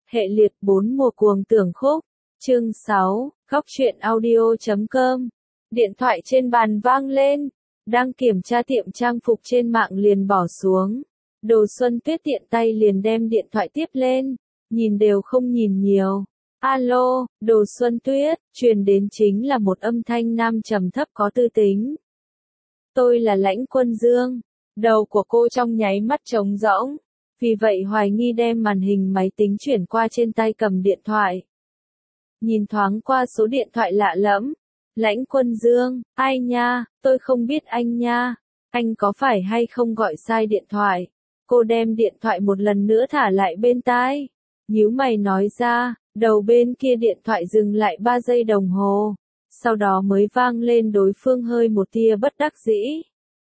Hệ liệt 4 mùa cuồng tưởng khúc. Chương 6, Góc truyện audio.com. Điện thoại trên bàn vang lên. Đang kiểm tra tiệm trang phục trên mạng liền bỏ xuống. Đồ Xuân Tuyết tiện tay liền đem điện thoại tiếp lên. Nhìn đều không nhìn nhiều. Alo, Đồ Xuân Tuyết, truyền đến chính là một âm thanh nam trầm thấp có tư tính. Tôi là Lãnh Quân Dương. Đầu của cô trong nháy mắt trống rỗng. Vì vậy hoài nghi đem màn hình máy tính chuyển qua trên tay cầm điện thoại. Nhìn thoáng qua số điện thoại lạ lẫm. Lãnh Quân Dương, ai nha, tôi không biết anh nha. Anh có phải hay không gọi sai điện thoại? Cô đem điện thoại một lần nữa thả lại bên tai. Nhíu mày nói ra, đầu bên kia điện thoại dừng lại 3 giây đồng hồ. Sau đó mới vang lên đối phương hơi một tia bất đắc dĩ.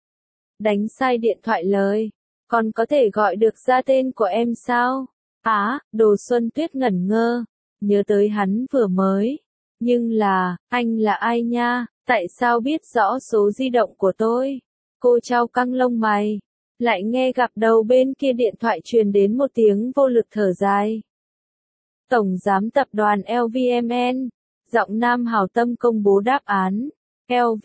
Đánh sai điện thoại lời. Còn có thể gọi được ra tên của em sao? Đồ Xuân Tuyết ngẩn ngơ. Nhớ tới hắn vừa mới. Nhưng là, anh là ai nha? Tại sao biết rõ số di động của tôi? Cô trao căng lông mày. Lại nghe gặp đầu bên kia điện thoại truyền đến một tiếng vô lực thở dài. Tổng giám tập đoàn LVMN. Giọng nam hào tâm công bố đáp án. LV,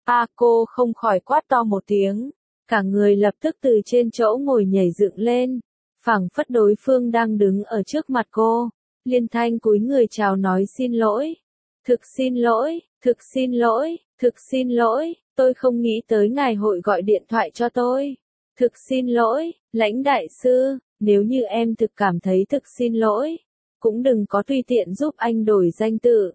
cô không khỏi quát to một tiếng. Cả người lập tức từ trên chỗ ngồi nhảy dựng lên. Phảng phất đối phương đang đứng ở trước mặt cô. Liên thanh cúi người chào nói xin lỗi. Thực xin lỗi, thực xin lỗi, thực xin lỗi, tôi không nghĩ tới ngài hội gọi điện thoại cho tôi. Thực xin lỗi, Lãnh đại sư, nếu như em thực cảm thấy thực xin lỗi, cũng đừng có tùy tiện giúp anh đổi danh tự.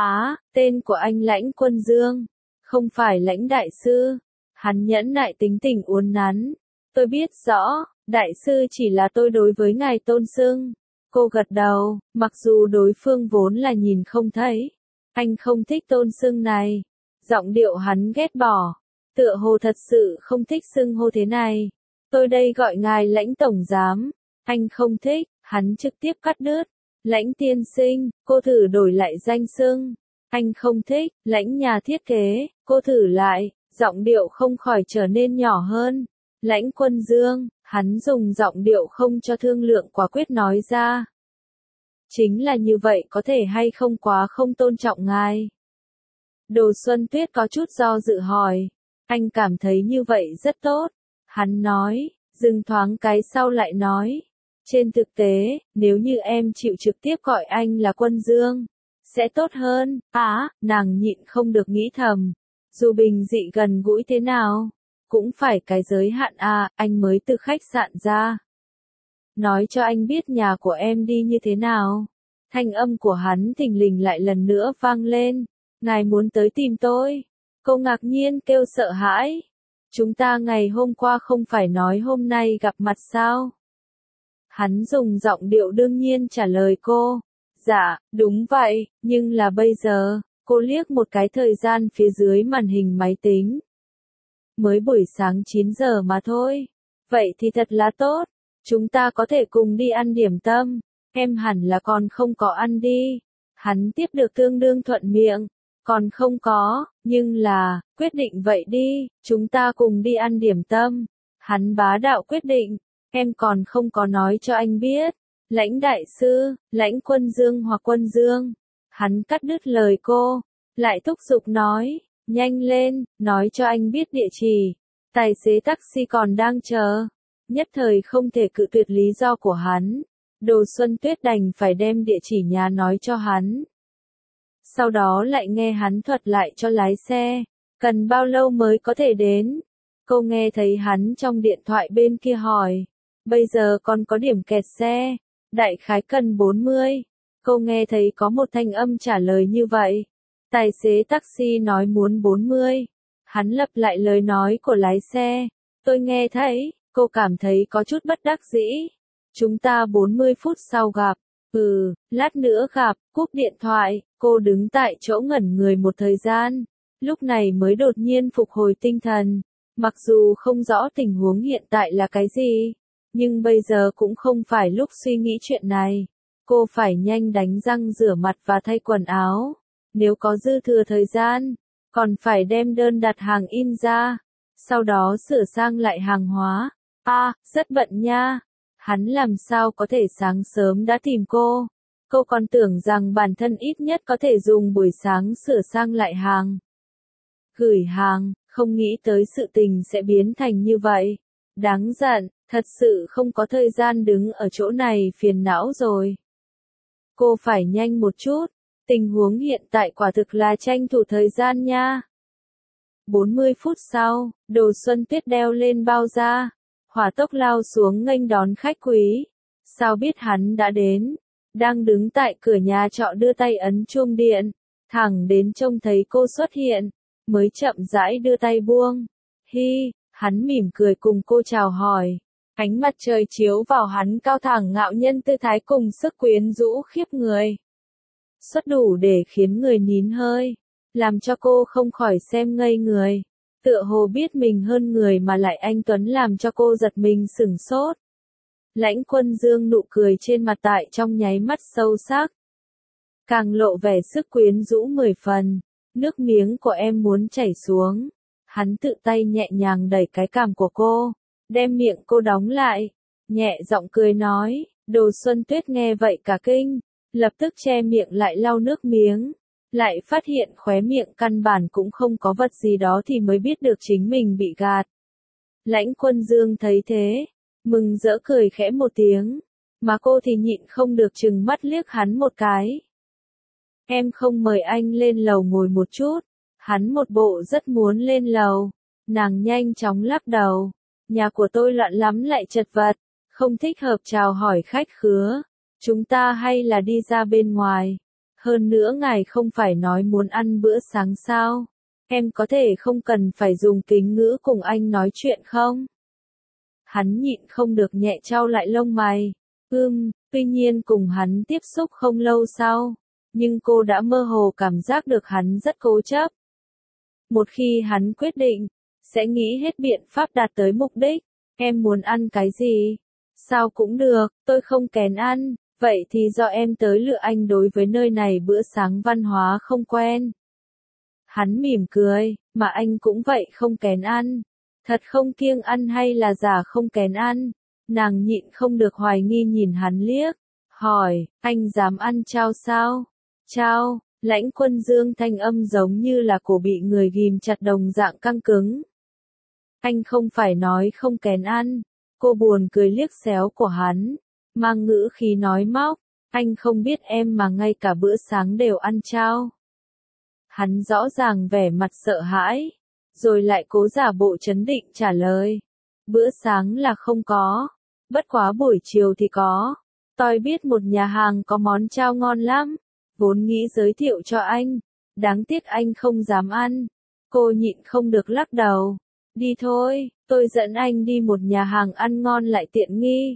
Tên của anh Lãnh Quân Dương, không phải Lãnh đại sư. Hắn nhẫn nại tính tình uốn nắn. Tôi biết rõ, đại sư chỉ là tôi đối với ngài tôn xưng. Cô gật đầu, mặc dù đối phương vốn là nhìn không thấy. Anh không thích tôn xưng này. Giọng điệu hắn ghét bỏ. Tựa hồ thật sự không thích xưng hô thế này. Tôi đây gọi ngài Lãnh tổng giám. Anh không thích, hắn trực tiếp cắt đứt. Lãnh tiên sinh, cô thử đổi lại danh xưng. Anh không thích, Lãnh nhà thiết kế, cô thử lại. Giọng điệu không khỏi trở nên nhỏ hơn. Lãnh Quân Dương, hắn dùng giọng điệu không cho thương lượng quả quyết nói ra. Chính là như vậy có thể hay không quá không tôn trọng ngài? Đồ Xuân Tuyết có chút do dự hỏi. Anh cảm thấy như vậy rất tốt. Hắn nói, dừng thoáng cái sau lại nói. Trên thực tế, nếu như em chịu trực tiếp gọi anh là Quân Dương, sẽ tốt hơn. Nàng nhịn không được nghĩ thầm. Dù bình dị gần gũi thế nào, cũng phải cái giới hạn anh mới từ khách sạn ra. Nói cho anh biết nhà của em đi như thế nào. Thanh âm của hắn thình lình lại lần nữa vang lên. Ngài muốn tới tìm tôi. Cô ngạc nhiên kêu sợ hãi. Chúng ta ngày hôm qua không phải nói hôm nay gặp mặt sao? Hắn dùng giọng điệu đương nhiên trả lời cô. Dạ, đúng vậy, nhưng là bây giờ. Cô liếc một cái thời gian phía dưới màn hình máy tính. Mới buổi sáng 9 giờ mà thôi. Vậy thì thật là tốt. Chúng ta có thể cùng đi ăn điểm tâm. Em hẳn là còn không có ăn đi. Hắn tiếp được tương đương thuận miệng. Còn không có, nhưng là, quyết định vậy đi, chúng ta cùng đi ăn điểm tâm. Hắn bá đạo quyết định. Em còn không có nói cho anh biết. Lãnh đại sư, Lãnh Quân Dương hoặc Quân Dương. Hắn cắt đứt lời cô, lại thúc giục nói, nhanh lên, nói cho anh biết địa chỉ. Tài xế taxi còn đang chờ. Nhất thời không thể cự tuyệt lý do của hắn. Đồ Xuân Tuyết đành phải đem địa chỉ nhà nói cho hắn. Sau đó lại nghe hắn thuật lại cho lái xe. Cần bao lâu mới có thể đến? Cô nghe thấy hắn trong điện thoại bên kia hỏi. Bây giờ còn có điểm kẹt xe. Đại khái cần 40. Cô nghe thấy có một thanh âm trả lời như vậy. Tài xế taxi nói muốn 40. Hắn lặp lại lời nói của lái xe. Tôi nghe thấy, cô cảm thấy có chút bất đắc dĩ. Chúng ta 40 phút sau gặp. Lát nữa gặp, cúp điện thoại. Cô đứng tại chỗ ngẩn người một thời gian. Lúc này mới đột nhiên phục hồi tinh thần. Mặc dù không rõ tình huống hiện tại là cái gì. Nhưng bây giờ cũng không phải lúc suy nghĩ chuyện này. Cô phải nhanh đánh răng rửa mặt và thay quần áo. Nếu có dư thừa thời gian, còn phải đem đơn đặt hàng in ra. Sau đó sửa sang lại hàng hóa. Rất bận nha. Hắn làm sao có thể sáng sớm đã tìm cô? Cô còn tưởng rằng bản thân ít nhất có thể dùng buổi sáng sửa sang lại hàng. Gửi hàng, không nghĩ tới sự tình sẽ biến thành như vậy. Đáng giận, thật sự không có thời gian đứng ở chỗ này phiền não rồi. Cô phải nhanh một chút, tình huống hiện tại quả thực là tranh thủ thời gian nha. 40 phút sau, Đồ Xuân Tuyết đeo lên bao da, hỏa tốc lao xuống nghênh đón khách quý. Sao biết hắn đã đến? Đang đứng tại cửa nhà trọ đưa tay ấn chuông điện, thẳng đến trông thấy cô xuất hiện, mới chậm rãi đưa tay buông. Hi, hắn mỉm cười cùng cô chào hỏi. Ánh mặt trời chiếu vào hắn cao thẳng ngạo nhân tư thái cùng sức quyến rũ khiếp người. Xuất đủ để khiến người nín hơi, làm cho cô không khỏi xem ngây người. Tựa hồ biết mình hơn người mà lại anh tuấn làm cho cô giật mình sửng sốt. Lãnh Quân Dương nụ cười trên mặt tại trong nháy mắt sâu sắc. Càng lộ vẻ sức quyến rũ 10 phần, nước miếng của em muốn chảy xuống. Hắn tự tay nhẹ nhàng đẩy cái cằm của cô, đem miệng cô đóng lại, nhẹ giọng cười nói. Đồ Xuân Tuyết nghe vậy cả kinh, lập tức che miệng lại lau nước miếng, lại phát hiện khóe miệng căn bản cũng không có vật gì đó thì mới biết được chính mình bị gạt. Lãnh Quân Dương thấy thế, mừng rỡ cười khẽ một tiếng, mà cô thì nhịn không được trừng mắt liếc hắn một cái. Em không mời anh lên lầu ngồi một chút. Hắn một bộ rất muốn lên lầu. Nàng nhanh chóng lắc đầu. Nhà của tôi loạn lắm lại chật vật, không thích hợp chào hỏi khách khứa. Chúng ta hay là đi ra bên ngoài. Hơn nữa ngài không phải nói muốn ăn bữa sáng sao? Em có thể không cần phải dùng kính ngữ cùng anh nói chuyện không? Hắn nhịn không được nhẹ chau lại lông mày. Tuy nhiên cùng hắn tiếp xúc không lâu sau, nhưng cô đã mơ hồ cảm giác được hắn rất cố chấp. Một khi hắn quyết định, sẽ nghĩ hết biện pháp đạt tới mục đích. Em muốn ăn cái gì? Sao cũng được, tôi không kén ăn, vậy thì do em tới lựa, anh đối với nơi này bữa sáng văn hóa không quen. Hắn mỉm cười, mà anh cũng vậy không kén ăn. Thật không kiêng ăn hay là giả không kén ăn? Nàng nhịn không được hoài nghi nhìn hắn liếc, hỏi, anh dám ăn chao sao? Chao, Lãnh Quân Dương thanh âm giống như là cổ bị người ghim chặt đồng dạng căng cứng. Anh không phải nói không kén ăn. Cô buồn cười liếc xéo của hắn, mang ngữ khí nói móc, anh không biết em mà ngay cả bữa sáng đều ăn chao. Hắn rõ ràng vẻ mặt sợ hãi, rồi lại cố giả bộ trấn định trả lời. Bữa sáng là không có, bất quá buổi chiều thì có. Tôi biết một nhà hàng có món chao ngon lắm, vốn nghĩ giới thiệu cho anh, đáng tiếc anh không dám ăn. Cô nhịn không được lắc đầu. Đi thôi, tôi dẫn anh đi một nhà hàng ăn ngon lại tiện nghi.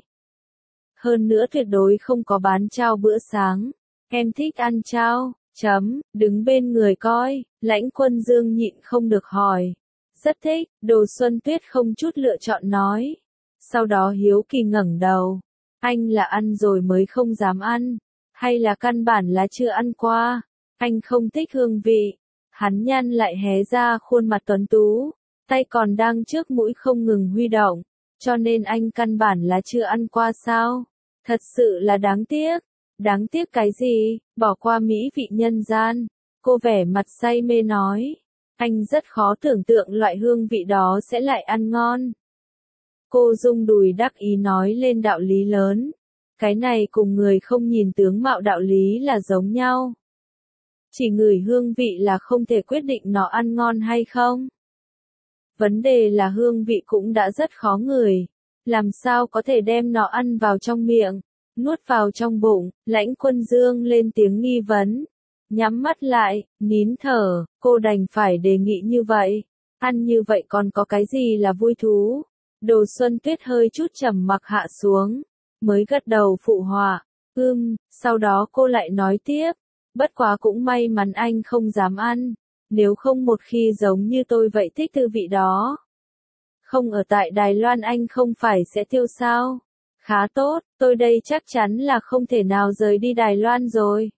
Hơn nữa tuyệt đối không có bán chao bữa sáng. Em thích ăn chao, đứng bên người coi, Lãnh Quân Dương nhịn không được hỏi. Rất thích, Đồ Xuân Tuyết không chút lựa chọn nói. Sau đó hiếu kỳ ngẩng đầu. Anh là ăn rồi mới không dám ăn, hay là căn bản là chưa ăn qua? Anh không thích hương vị. Hắn nhăn lại hé ra khuôn mặt tuấn tú, tay còn đang trước mũi không ngừng huy động, cho nên anh căn bản là chưa ăn qua sao? Thật sự là đáng tiếc. Đáng tiếc cái gì? Bỏ qua mỹ vị nhân gian. Cô vẻ mặt say mê nói. Anh rất khó tưởng tượng loại hương vị đó sẽ lại ăn ngon. Cô rung đùi đắc ý nói lên đạo lý lớn. Cái này cùng người không nhìn tướng mạo đạo lý là giống nhau. Chỉ ngửi hương vị là không thể quyết định nó ăn ngon hay không. Vấn đề là hương vị cũng đã rất khó ngửi. Làm sao có thể đem nó ăn vào trong miệng, nuốt vào trong bụng? Lãnh Quân Dương lên tiếng nghi vấn. Nhắm mắt lại, nín thở, cô đành phải đề nghị như vậy. Ăn như vậy còn có cái gì là vui thú? Đồ Xuân Tuyết hơi chút trầm mặc hạ xuống, mới gật đầu phụ họa. Sau đó cô lại nói tiếp. Bất quá cũng may mắn anh không dám ăn. Nếu không một khi giống như tôi vậy thích tư vị đó. Không ở tại Đài Loan anh không phải sẽ tiêu sao? Khá tốt, tôi đây chắc chắn là không thể nào rời đi Đài Loan rồi.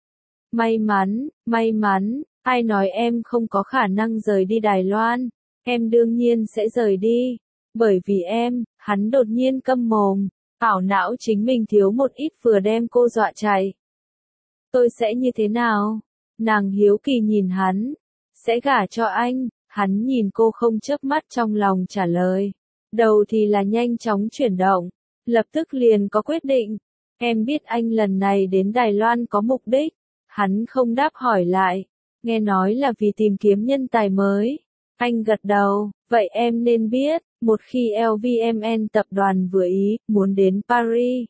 May mắn, ai nói em không có khả năng rời đi Đài Loan? Em đương nhiên sẽ rời đi. Bởi vì em, hắn đột nhiên câm mồm, ảo não chính mình thiếu một ít vừa đem cô dọa chạy. Tôi sẽ như thế nào? Nàng hiếu kỳ nhìn hắn. Sẽ gả cho anh, hắn nhìn cô không chớp mắt trong lòng trả lời. Đầu thì là nhanh chóng chuyển động, lập tức liền có quyết định. Em biết anh lần này đến Đài Loan có mục đích. Hắn không đáp hỏi lại. Nghe nói là vì tìm kiếm nhân tài mới. Anh gật đầu, vậy em nên biết, một khi LVMN tập đoàn vừa ý, muốn đến Paris,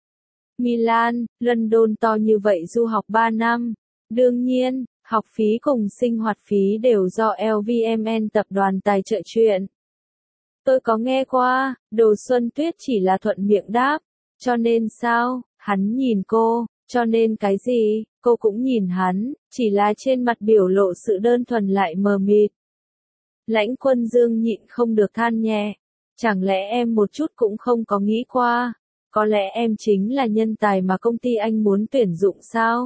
Milan, London to như vậy du học 3 năm. Đương nhiên, học phí cùng sinh hoạt phí đều do LVMN tập đoàn tài trợ chuyện. Tôi có nghe qua, Đồ Xuân Tuyết chỉ là thuận miệng đáp. Cho nên sao? Hắn nhìn cô, cho nên cái gì? Cô cũng nhìn hắn, chỉ là trên mặt biểu lộ sự đơn thuần lại mờ mịt. Lãnh Quân Dương nhịn không được than nhẹ. Chẳng lẽ em một chút cũng không có nghĩ qua? Có lẽ em chính là nhân tài mà công ty anh muốn tuyển dụng sao?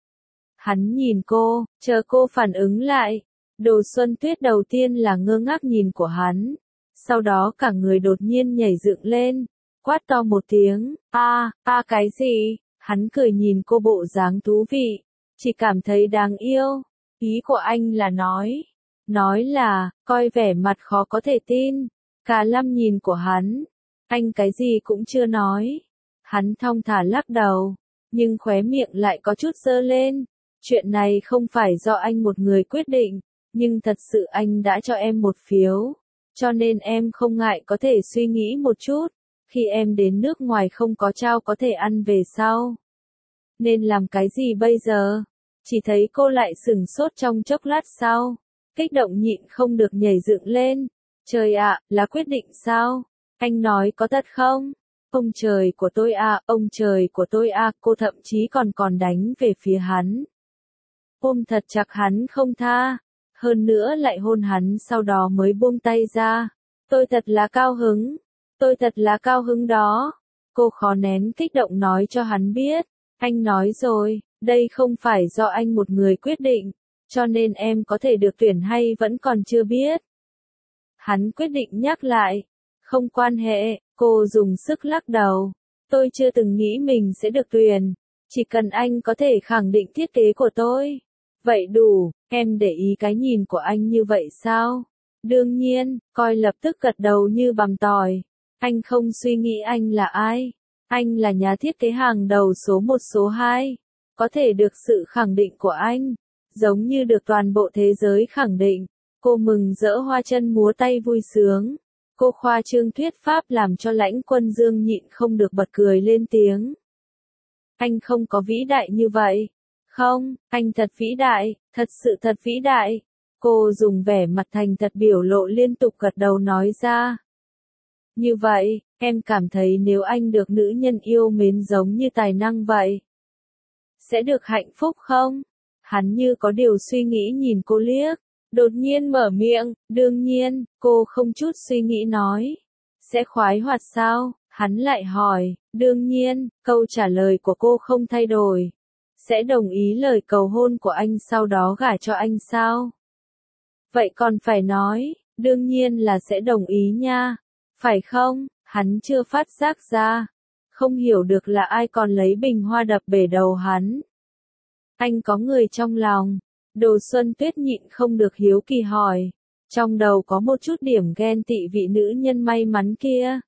Hắn nhìn cô, chờ cô phản ứng lại. Đồ Xuân Tuyết đầu tiên là ngơ ngác nhìn của hắn. Sau đó cả người đột nhiên nhảy dựng lên. Quát to một tiếng, cái gì? Hắn cười nhìn cô bộ dáng thú vị. Chỉ cảm thấy đáng yêu. Ý của anh là nói là, coi vẻ mặt khó có thể tin. Cả Lâm nhìn của hắn. Anh cái gì cũng chưa nói. Hắn thong thả lắc đầu. Nhưng khóe miệng lại có chút giơ lên. Chuyện này không phải do anh một người quyết định. Nhưng thật sự anh đã cho em một phiếu. Cho nên em không ngại có thể suy nghĩ một chút. Khi em đến nước ngoài không có trao có thể ăn về sau. Nên làm cái gì bây giờ? Chỉ thấy cô lại sửng sốt trong chốc lát sau. Kích động nhịn không được nhảy dựng lên. Trời ạ, là quyết định sao? Anh nói có thật không? Ông trời của tôi ông trời của tôi cô thậm chí còn đánh về phía hắn. Ôm thật chặt hắn không tha. Hơn nữa lại hôn hắn sau đó mới buông tay ra. Tôi thật là cao hứng. Tôi thật là cao hứng đó. Cô khó nén kích động nói cho hắn biết. Anh nói rồi, đây không phải do anh một người quyết định. Cho nên em có thể được tuyển hay vẫn còn chưa biết. Hắn quyết định nhắc lại. Không quan hệ, cô dùng sức lắc đầu. Tôi chưa từng nghĩ mình sẽ được tuyển. Chỉ cần anh có thể khẳng định thiết kế của tôi. Vậy đủ, em để ý cái nhìn của anh như vậy sao? Đương nhiên, coi lập tức gật đầu như bằm tỏi. Anh không suy nghĩ anh là ai. Anh là nhà thiết kế hàng đầu số 1 số 2. Có thể được sự khẳng định của anh. Giống như được toàn bộ thế giới khẳng định. Cô mừng rỡ hoa chân múa tay vui sướng. Cô khoa trương thuyết pháp làm cho Lãnh Quân Dương nhịn không được bật cười lên tiếng. Anh không có vĩ đại như vậy. Không, anh thật vĩ đại, thật sự thật vĩ đại. Cô dùng vẻ mặt thành thật biểu lộ liên tục gật đầu nói ra. Như vậy, em cảm thấy nếu anh được nữ nhân yêu mến giống như tài năng vậy, sẽ được hạnh phúc không? Hắn như có điều suy nghĩ nhìn cô liếc, đột nhiên mở miệng, đương nhiên, cô không chút suy nghĩ nói. Sẽ khoái hoạt sao? Hắn lại hỏi, đương nhiên, câu trả lời của cô không thay đổi. Sẽ đồng ý lời cầu hôn của anh sau đó gả cho anh sao? Vậy còn phải nói, đương nhiên là sẽ đồng ý nha. Phải không? Hắn chưa phát giác ra. Không hiểu được là ai còn lấy bình hoa đập bể đầu hắn. Anh có người trong lòng. Đồ Xuân Tuyết nhịn không được hiếu kỳ hỏi. Trong đầu có một chút điểm ghen tị vị nữ nhân may mắn kia.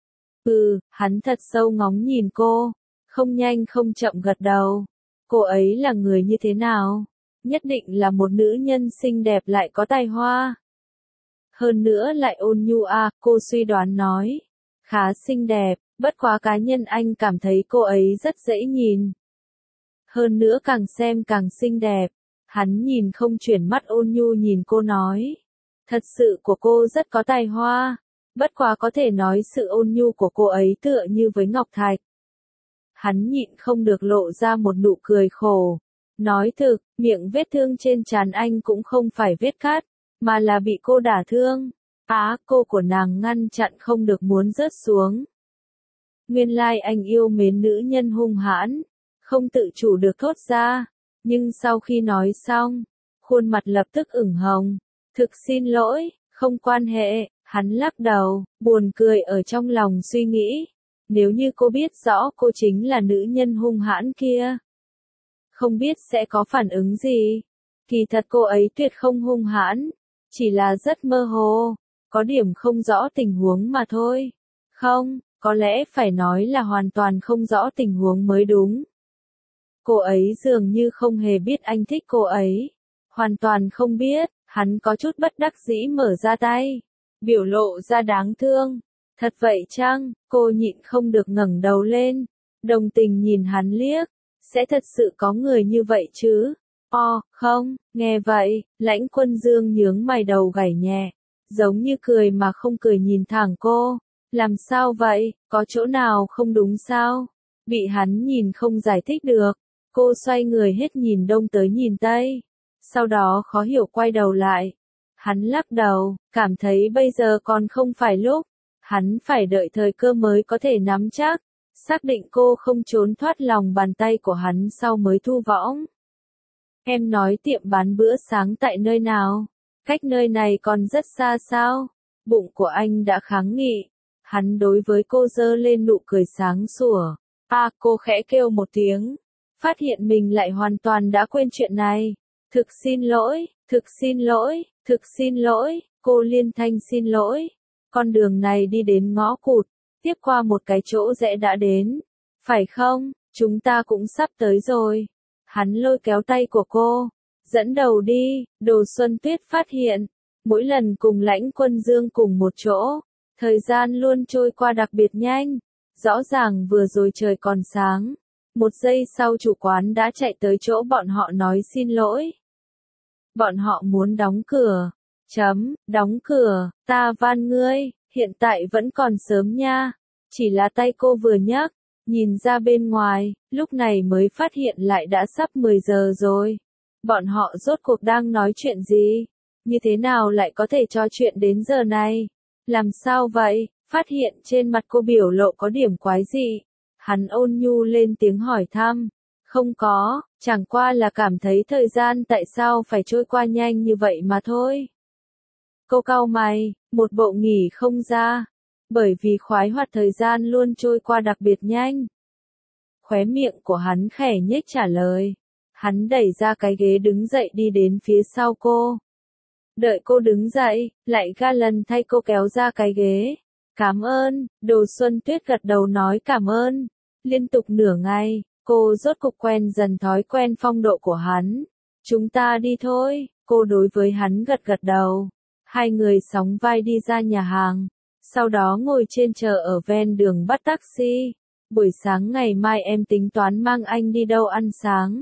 Hắn thật sâu ngóng nhìn cô. Không nhanh không chậm gật đầu. Cô ấy là người như thế nào? Nhất định là một nữ nhân xinh đẹp lại có tài hoa. Hơn nữa lại ôn nhu cô suy đoán nói. Khá xinh đẹp, bất quá cá nhân anh cảm thấy cô ấy rất dễ nhìn. Hơn nữa càng xem càng xinh đẹp. Hắn nhìn không chuyển mắt ôn nhu nhìn cô nói. Thật sự của cô rất có tài hoa. Bất quá có thể nói sự ôn nhu của cô ấy tựa như với ngọc thạch. Hắn nhịn không được lộ ra một nụ cười khổ. Nói thực, miệng vết thương trên trán anh cũng không phải vết cắt, mà là bị cô đả thương. Cô của nàng ngăn chặn không được muốn rớt xuống. Nguyên lai anh yêu mến nữ nhân hung hãn, không tự chủ được thốt ra. Nhưng sau khi nói xong, khuôn mặt lập tức ửng hồng. Thực xin lỗi, không quan hệ, hắn lắc đầu, buồn cười ở trong lòng suy nghĩ. Nếu như cô biết rõ cô chính là nữ nhân hung hãn kia, không biết sẽ có phản ứng gì. Kỳ thật cô ấy tuyệt không hung hãn, chỉ là rất mơ hồ, có điểm không rõ tình huống mà thôi. Không, có lẽ phải nói là hoàn toàn không rõ tình huống mới đúng. Cô ấy dường như không hề biết anh thích cô ấy. Hoàn toàn không biết, hắn có chút bất đắc dĩ mở ra tay. Biểu lộ ra đáng thương. Thật vậy chăng? Cô nhịn không được ngẩng đầu lên. Đồng tình nhìn hắn liếc. Sẽ thật sự có người như vậy chứ? Không, nghe vậy, Lãnh Quân Dương nhướng mày đầu gảy nhẹ. Giống như cười mà không cười nhìn thẳng cô. Làm sao vậy? Có chỗ nào không đúng sao? Bị hắn nhìn không giải thích được. Cô xoay người hết nhìn đông tới nhìn tây. Sau đó khó hiểu quay đầu lại. Hắn lắc đầu, cảm thấy bây giờ còn không phải lúc. Hắn phải đợi thời cơ mới có thể nắm chắc. Xác định cô không trốn thoát lòng bàn tay của hắn sau mới thu võng. Em nói tiệm bán bữa sáng tại nơi nào? Cách nơi này còn rất xa sao? Bụng của anh đã kháng nghị. Hắn đối với cô giơ lên nụ cười sáng sủa. Cô khẽ kêu một tiếng. Phát hiện mình lại hoàn toàn đã quên chuyện này. Thực xin lỗi, thực xin lỗi, thực xin lỗi, cô liên thanh xin lỗi. Con đường này đi đến ngõ cụt, tiếp qua một cái chỗ rẽ đã đến. Phải không, chúng ta cũng sắp tới rồi. Hắn lôi kéo tay của cô, dẫn đầu đi. Đồ Xuân Tuyết phát hiện, mỗi lần cùng Lãnh Quân Dương cùng một chỗ, thời gian luôn trôi qua đặc biệt nhanh. Rõ ràng vừa rồi trời còn sáng. Một giây sau chủ quán đã chạy tới chỗ bọn họ nói xin lỗi. Bọn họ muốn đóng cửa. Đóng cửa, ta van ngươi, hiện tại vẫn còn sớm nha. Chỉ là tay cô vừa nhấc, nhìn ra bên ngoài, lúc này mới phát hiện lại đã sắp 10 giờ rồi. Bọn họ rốt cuộc đang nói chuyện gì? Như thế nào lại có thể trò chuyện đến giờ này? Làm sao vậy? Phát hiện trên mặt cô biểu lộ có điểm quái dị. Hắn ôn nhu lên tiếng hỏi thăm. Không có, chẳng qua là cảm thấy thời gian tại sao phải trôi qua nhanh như vậy mà thôi. Cô cau mày, một bộ nghỉ không ra. Bởi vì khoái hoạt thời gian luôn trôi qua đặc biệt nhanh. Khóe miệng của hắn khẽ nhếch trả lời. Hắn đẩy ra cái ghế đứng dậy đi đến phía sau cô. Đợi cô đứng dậy, lại ga lần thay cô kéo ra cái ghế. Cảm ơn, Đồ Xuân Tuyết gật đầu nói cảm ơn. Liên tục nửa ngày, cô rốt cục quen dần thói quen phong độ của hắn. Chúng ta đi thôi, cô đối với hắn gật gật đầu. Hai người sóng vai đi ra nhà hàng. Sau đó ngồi trên chờ ở ven đường bắt taxi. Buổi sáng ngày mai em tính toán mang anh đi đâu ăn sáng?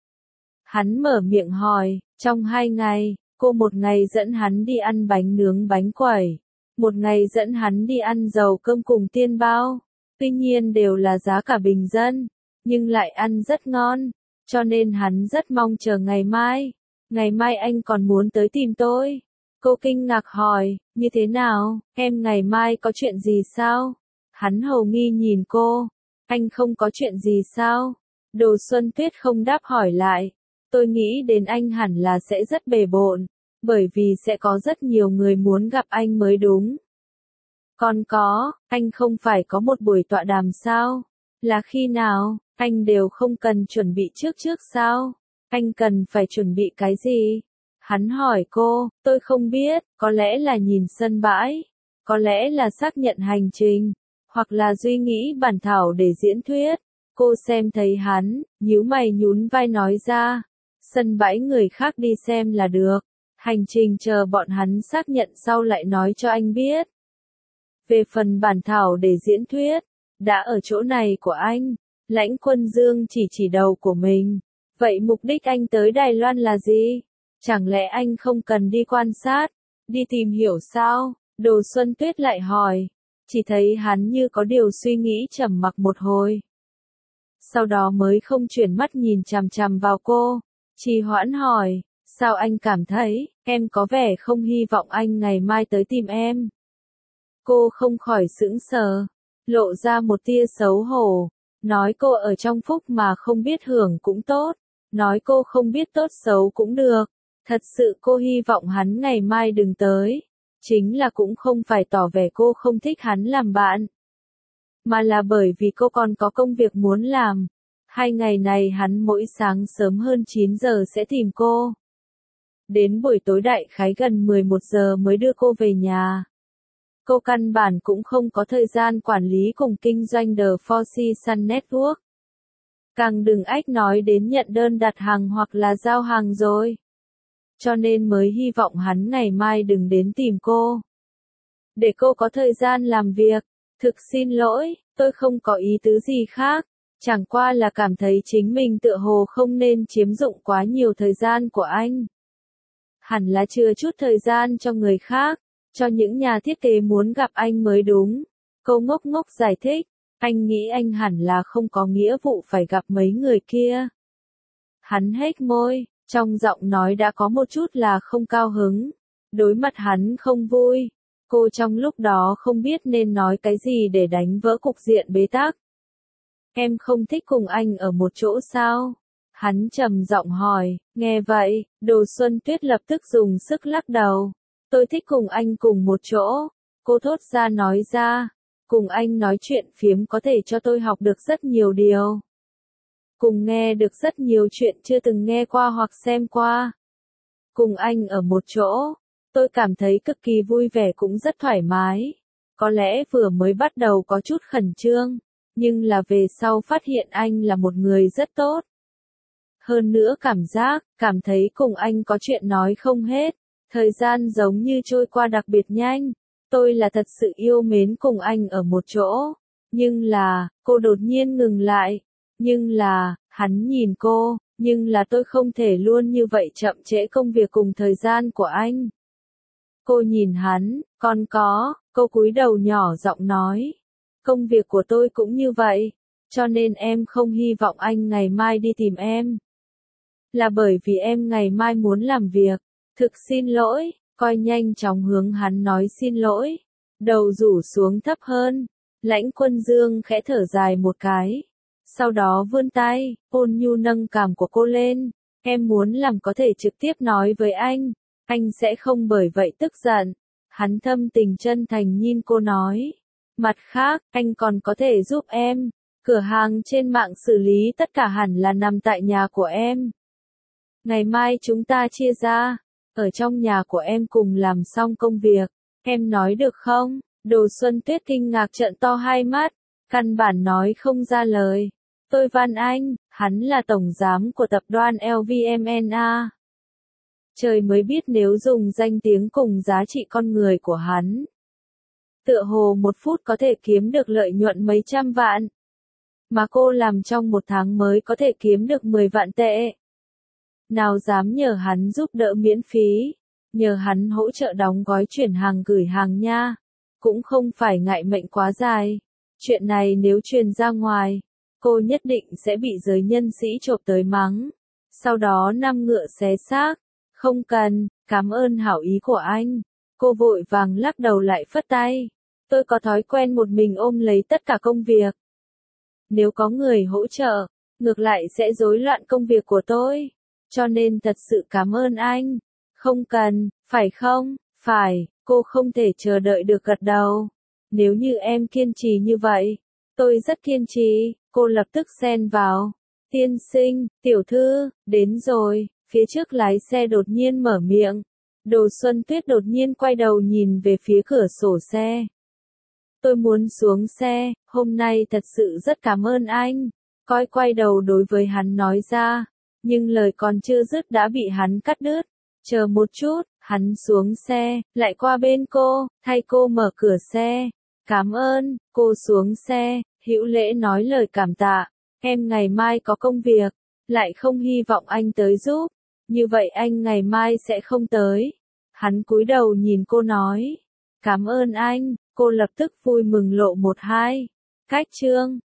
Hắn mở miệng hỏi, trong 2 ngày, cô một ngày dẫn hắn đi ăn bánh nướng bánh quẩy. Một ngày dẫn hắn đi ăn dầu cơm cùng tiên bao. Tuy nhiên đều là giá cả bình dân, nhưng lại ăn rất ngon, cho nên hắn rất mong chờ ngày mai. Ngày mai anh còn muốn tới tìm tôi. Cô kinh ngạc hỏi, như thế nào, em ngày mai có chuyện gì sao? Hắn hầu nghi nhìn cô, anh không có chuyện gì sao? Đồ Xuân Tuyết không đáp hỏi lại. Tôi nghĩ đến anh hẳn là sẽ rất bề bộn, bởi vì sẽ có rất nhiều người muốn gặp anh mới đúng. Còn có, anh không phải có một buổi tọa đàm sao? Là khi nào, anh đều không cần chuẩn bị trước sao? Anh cần phải chuẩn bị cái gì? Hắn hỏi cô, tôi không biết, có lẽ là nhìn sân bãi, có lẽ là xác nhận hành trình, hoặc là suy nghĩ bản thảo để diễn thuyết. Cô xem thấy hắn, nhíu mày nhún vai nói ra, sân bãi người khác đi xem là được, hành trình chờ bọn hắn xác nhận sau lại nói cho anh biết. Về phần bản thảo để diễn thuyết, đã ở chỗ này của anh. Lãnh Quân Dương chỉ đầu của mình. Vậy mục đích anh tới Đài Loan là gì? Chẳng lẽ anh không cần đi quan sát, đi tìm hiểu sao? Đồ Xuân Tuyết lại hỏi. Chỉ thấy hắn như có điều suy nghĩ trầm mặc một hồi. Sau đó mới không chuyển mắt nhìn chằm chằm vào cô. Trì hoãn hỏi, sao anh cảm thấy, em có vẻ không hy vọng anh ngày mai tới tìm em? Cô không khỏi sững sờ, lộ ra một tia xấu hổ. Nói cô ở trong phúc mà không biết hưởng cũng tốt. Nói cô không biết tốt xấu cũng được. Thật sự cô hy vọng hắn ngày mai đừng tới. Chính là cũng không phải tỏ vẻ cô không thích hắn làm bạn. mà là bởi vì cô còn có công việc muốn làm. 2 ngày này hắn mỗi sáng sớm hơn 9 giờ sẽ tìm cô. Đến buổi tối đại khái gần 11 giờ mới đưa cô về nhà. Cô căn bản cũng không có thời gian quản lý cùng kinh doanh The Four Seasons Network. Càng đừng ách nói đến nhận đơn đặt hàng hoặc là giao hàng rồi. Cho nên mới hy vọng hắn ngày mai đừng đến tìm cô. Để cô có thời gian làm việc. Thực xin lỗi, tôi không có ý tứ gì khác. Chẳng qua là cảm thấy chính mình tựa hồ không nên chiếm dụng quá nhiều thời gian của anh. Hẳn là chưa chút thời gian cho người khác, cho những nhà thiết kế muốn gặp anh mới đúng. Cô ngốc ngốc giải thích, anh nghĩ anh hẳn là không có nghĩa vụ phải gặp mấy người kia. Hắn hét môi, trong giọng nói đã có một chút là không cao hứng. Đối mặt hắn không vui. Cô trong lúc đó không biết nên nói cái gì để đánh vỡ cục diện bế tắc. Em không thích cùng anh ở một chỗ sao? Hắn trầm giọng hỏi, nghe vậy, Đồ Xuân Tuyết lập tức dùng sức lắc đầu. Tôi thích cùng anh cùng một chỗ. Cô thốt ra nói ra, cùng anh nói chuyện phiếm có thể cho tôi học được rất nhiều điều. Cùng nghe được rất nhiều chuyện chưa từng nghe qua hoặc xem qua. Cùng anh ở một chỗ, tôi cảm thấy cực kỳ vui vẻ cũng rất thoải mái. Có lẽ vừa mới bắt đầu có chút khẩn trương, nhưng là về sau phát hiện anh là một người rất tốt. Hơn nữa cảm thấy cùng anh có chuyện nói không hết. Thời gian giống như trôi qua đặc biệt nhanh. Tôi là thật sự yêu mến cùng anh ở một chỗ. Nhưng là, cô đột nhiên ngừng lại. Nhưng là, hắn nhìn cô, nhưng là tôi không thể luôn như vậy chậm trễ công việc cùng thời gian của anh. Cô nhìn hắn, cô cúi đầu nhỏ giọng nói. Công việc của tôi cũng như vậy, cho nên em không hy vọng anh ngày mai đi tìm em. Là bởi vì em ngày mai muốn làm việc. Thực xin lỗi, coi nhanh chóng hướng hắn nói xin lỗi. Đầu rủ xuống thấp hơn. Lãnh Quân Dương khẽ thở dài một cái. Sau đó vươn tay, ôn nhu nâng cằm của cô lên. Em muốn làm có thể trực tiếp nói với anh sẽ không bởi vậy tức giận. Hắn thâm tình chân thành nhìn cô nói. Mặt khác, anh còn có thể giúp em. Cửa hàng trên mạng xử lý tất cả hẳn là nằm tại nhà của em. Ngày mai chúng ta chia ra. Ở trong nhà của em cùng làm xong công việc. Em nói được không? Đồ Xuân Tuyết kinh ngạc trợn to hai mắt. Căn bản nói không ra lời. Tôi van anh, hắn là tổng giám của tập đoàn LVMNA. Trời mới biết nếu dùng danh tiếng cùng giá trị con người của hắn. Tựa hồ 1 phút có thể kiếm được lợi nhuận mấy trăm vạn. Mà cô làm trong 1 tháng mới có thể kiếm được 10 vạn tệ. Nào dám nhờ hắn giúp đỡ miễn phí. Nhờ hắn hỗ trợ đóng gói chuyển hàng gửi hàng nha. Cũng không phải ngại mệnh quá dài. Chuyện này nếu truyền ra ngoài, cô nhất định sẽ bị giới nhân sĩ chộp tới mắng. Sau đó năm ngựa xé xác. Không cần, cảm ơn hảo ý của anh. Cô vội vàng lắc đầu lại phất tay. Tôi có thói quen một mình ôm lấy tất cả công việc. Nếu có người hỗ trợ, ngược lại sẽ rối loạn công việc của tôi. Cho nên thật sự cảm ơn anh. Không cần, phải không? Phải, cô không thể chờ đợi được gật đầu. Nếu như em kiên trì như vậy, tôi rất kiên trì, cô lập tức xen vào. Tiên sinh, tiểu thư, đến rồi, phía trước lái xe đột nhiên mở miệng. Đồ Xuân Tuyết đột nhiên quay đầu nhìn về phía cửa sổ xe. Tôi muốn xuống xe, hôm nay thật sự rất cảm ơn anh. Quay đầu đối với hắn nói ra, nhưng lời còn chưa dứt đã bị hắn cắt đứt. Chờ một chút, hắn xuống xe, lại qua bên cô, thay cô mở cửa xe. Cảm ơn, cô xuống xe, hữu lễ nói lời cảm tạ. Em ngày mai có công việc, lại không hy vọng anh tới giúp. Như vậy anh ngày mai sẽ không tới. Hắn cúi đầu nhìn cô nói. Cảm ơn anh, cô lập tức vui mừng lộ 1-2. Cách chương